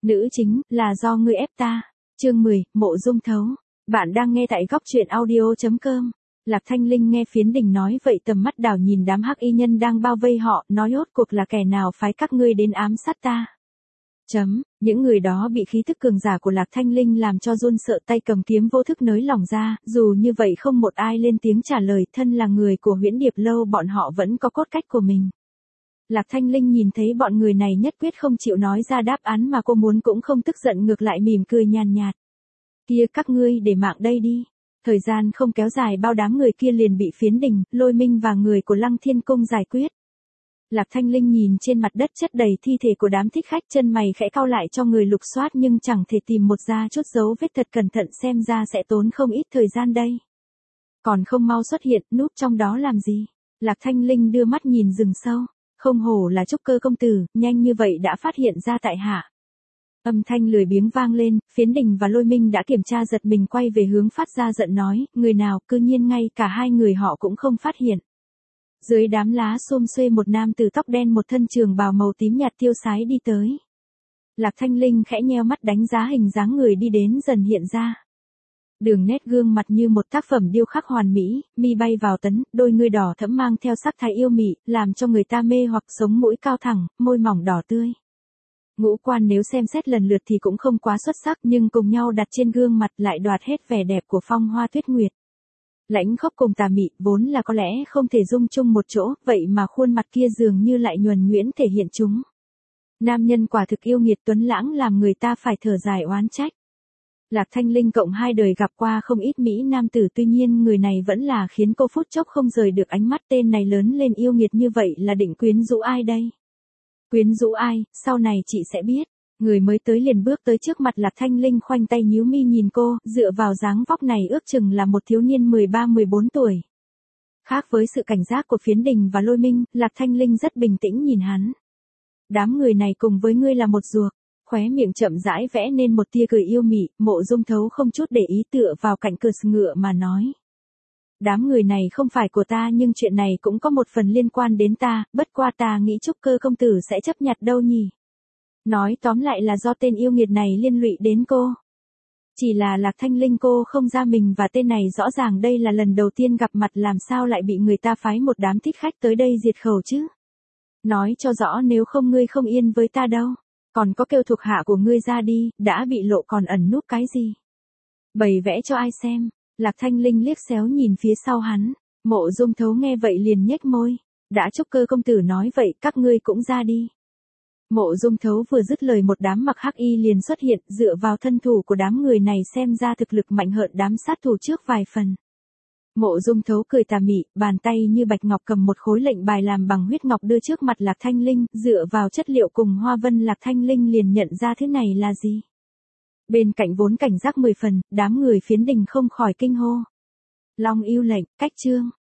Nữ chính, là do ngươi ép ta. Chương 10, Mộ Dung Thấu. Bạn đang nghe tại góc truyện audio.com. Lạc Thanh Linh nghe Phiến Đình nói vậy tầm mắt đảo nhìn đám hắc y nhân đang bao vây họ, nói rốt cuộc là kẻ nào phái các ngươi đến ám sát ta. Những người đó bị khí thức cường giả của Lạc Thanh Linh làm cho run sợ, tay cầm kiếm vô thức nới lỏng ra, dù như vậy không một ai lên tiếng trả lời, thân là người của Huyễn Điệp Lâu bọn họ vẫn có cốt cách của mình. Lạc Thanh Linh nhìn thấy bọn người này nhất quyết không chịu nói ra đáp án mà cô muốn cũng không tức giận, ngược lại mỉm cười nhàn nhạt. Kia các ngươi để mạng đây đi. Thời gian không kéo dài bao đám người kia liền bị Phiến Đình, Lôi Minh và người của Lăng Thiên Cung giải quyết. Lạc Thanh Linh nhìn trên mặt đất chất đầy thi thể của đám thích khách, chân mày khẽ cau lại, cho người lục soát nhưng chẳng thể tìm một ra chút dấu vết, thật cẩn thận xem ra sẽ tốn không ít thời gian đây. Còn không mau xuất hiện, núp trong đó làm gì? Lạc Thanh Linh đưa mắt nhìn rừng sâu. Không hổ là Trúc Cơ công tử, nhanh như vậy đã phát hiện ra tại hạ. Âm thanh lười biếng vang lên, Phiến Đình và Lôi Minh đã kiểm tra giật mình quay về hướng phát ra giận nói, người nào, cư nhiên ngay cả hai người họ cũng không phát hiện. Dưới đám lá xum xuê một nam tử tóc đen một thân trường bào màu tím nhạt tiêu sái đi tới. Lạc Thanh Linh khẽ nheo mắt đánh giá hình dáng người đi đến dần hiện ra. Đường nét gương mặt như một tác phẩm điêu khắc hoàn mỹ, mi bay vào tấn, đôi ngươi đỏ thẫm mang theo sắc thái yêu mị, làm cho người ta mê hoặc, sống mũi cao thẳng, môi mỏng đỏ tươi. Ngũ quan nếu xem xét lần lượt thì cũng không quá xuất sắc, nhưng cùng nhau đặt trên gương mặt lại đoạt hết vẻ đẹp của phong hoa tuyết nguyệt. Lãnh khốc cùng tà mị, vốn là có lẽ không thể dung chung một chỗ, vậy mà khuôn mặt kia dường như lại nhuần nhuyễn thể hiện chúng. Nam nhân quả thực yêu nghiệt tuấn lãng, làm người ta phải thở dài oán trách. Lạc Thanh Linh cộng hai đời gặp qua không ít mỹ nam tử, tuy nhiên người này vẫn là khiến cô phút chốc không rời được ánh mắt. Tên này lớn lên yêu nghiệt như vậy là định quyến rũ ai đây? Quyến rũ ai, sau này chị sẽ biết. Người mới tới liền bước tới trước mặt Lạc Thanh Linh, khoanh tay nhíu mi nhìn cô, dựa vào dáng vóc này ước chừng là một thiếu niên 13-14 tuổi. Khác với sự cảnh giác của Phiến Đình và Lôi Minh, Lạc Thanh Linh rất bình tĩnh nhìn hắn. Đám người này cùng với ngươi là một ruột. Khóe miệng chậm rãi vẽ nên một tia cười yêu mị, Mộ Dung Thấu không chút để ý tựa vào cạnh cửa ngựa mà nói. Đám người này không phải của ta, nhưng chuyện này cũng có một phần liên quan đến ta, bất qua ta nghĩ Trúc Cơ công tử sẽ chấp nhận đâu nhỉ. Nói tóm lại là do tên yêu nghiệt này liên lụy đến cô. Chỉ là Lạc Thanh Linh cô không ra mình, và tên này rõ ràng đây là lần đầu tiên gặp mặt, làm sao lại bị người ta phái một đám thích khách tới đây diệt khẩu chứ. Nói cho rõ, nếu không ngươi không yên với ta đâu. Còn có kêu thuộc hạ của ngươi ra đi, đã bị lộ còn ẩn núp cái gì? Bày vẽ cho ai xem? Lạc Thanh Linh liếc xéo nhìn phía sau hắn. Mộ Dung Thấu nghe vậy liền nhếch môi. Đã Trúc Cơ công tử nói vậy, các ngươi cũng ra đi. Mộ Dung Thấu vừa dứt lời, một đám mặc hắc y liền xuất hiện, dựa vào thân thủ của đám người này xem ra thực lực mạnh hơn đám sát thủ trước vài phần. Mộ Dung Thấu cười tà mị, bàn tay như bạch ngọc cầm một khối lệnh bài làm bằng huyết ngọc đưa trước mặt Lạc Thanh Linh, dựa vào chất liệu cùng hoa vân, Lạc Thanh Linh liền nhận ra thứ này là gì. Bên cạnh vốn cảnh giác 10 phần, đám người Phiến Đình không khỏi kinh hô. Long yêu lệnh, cách chương.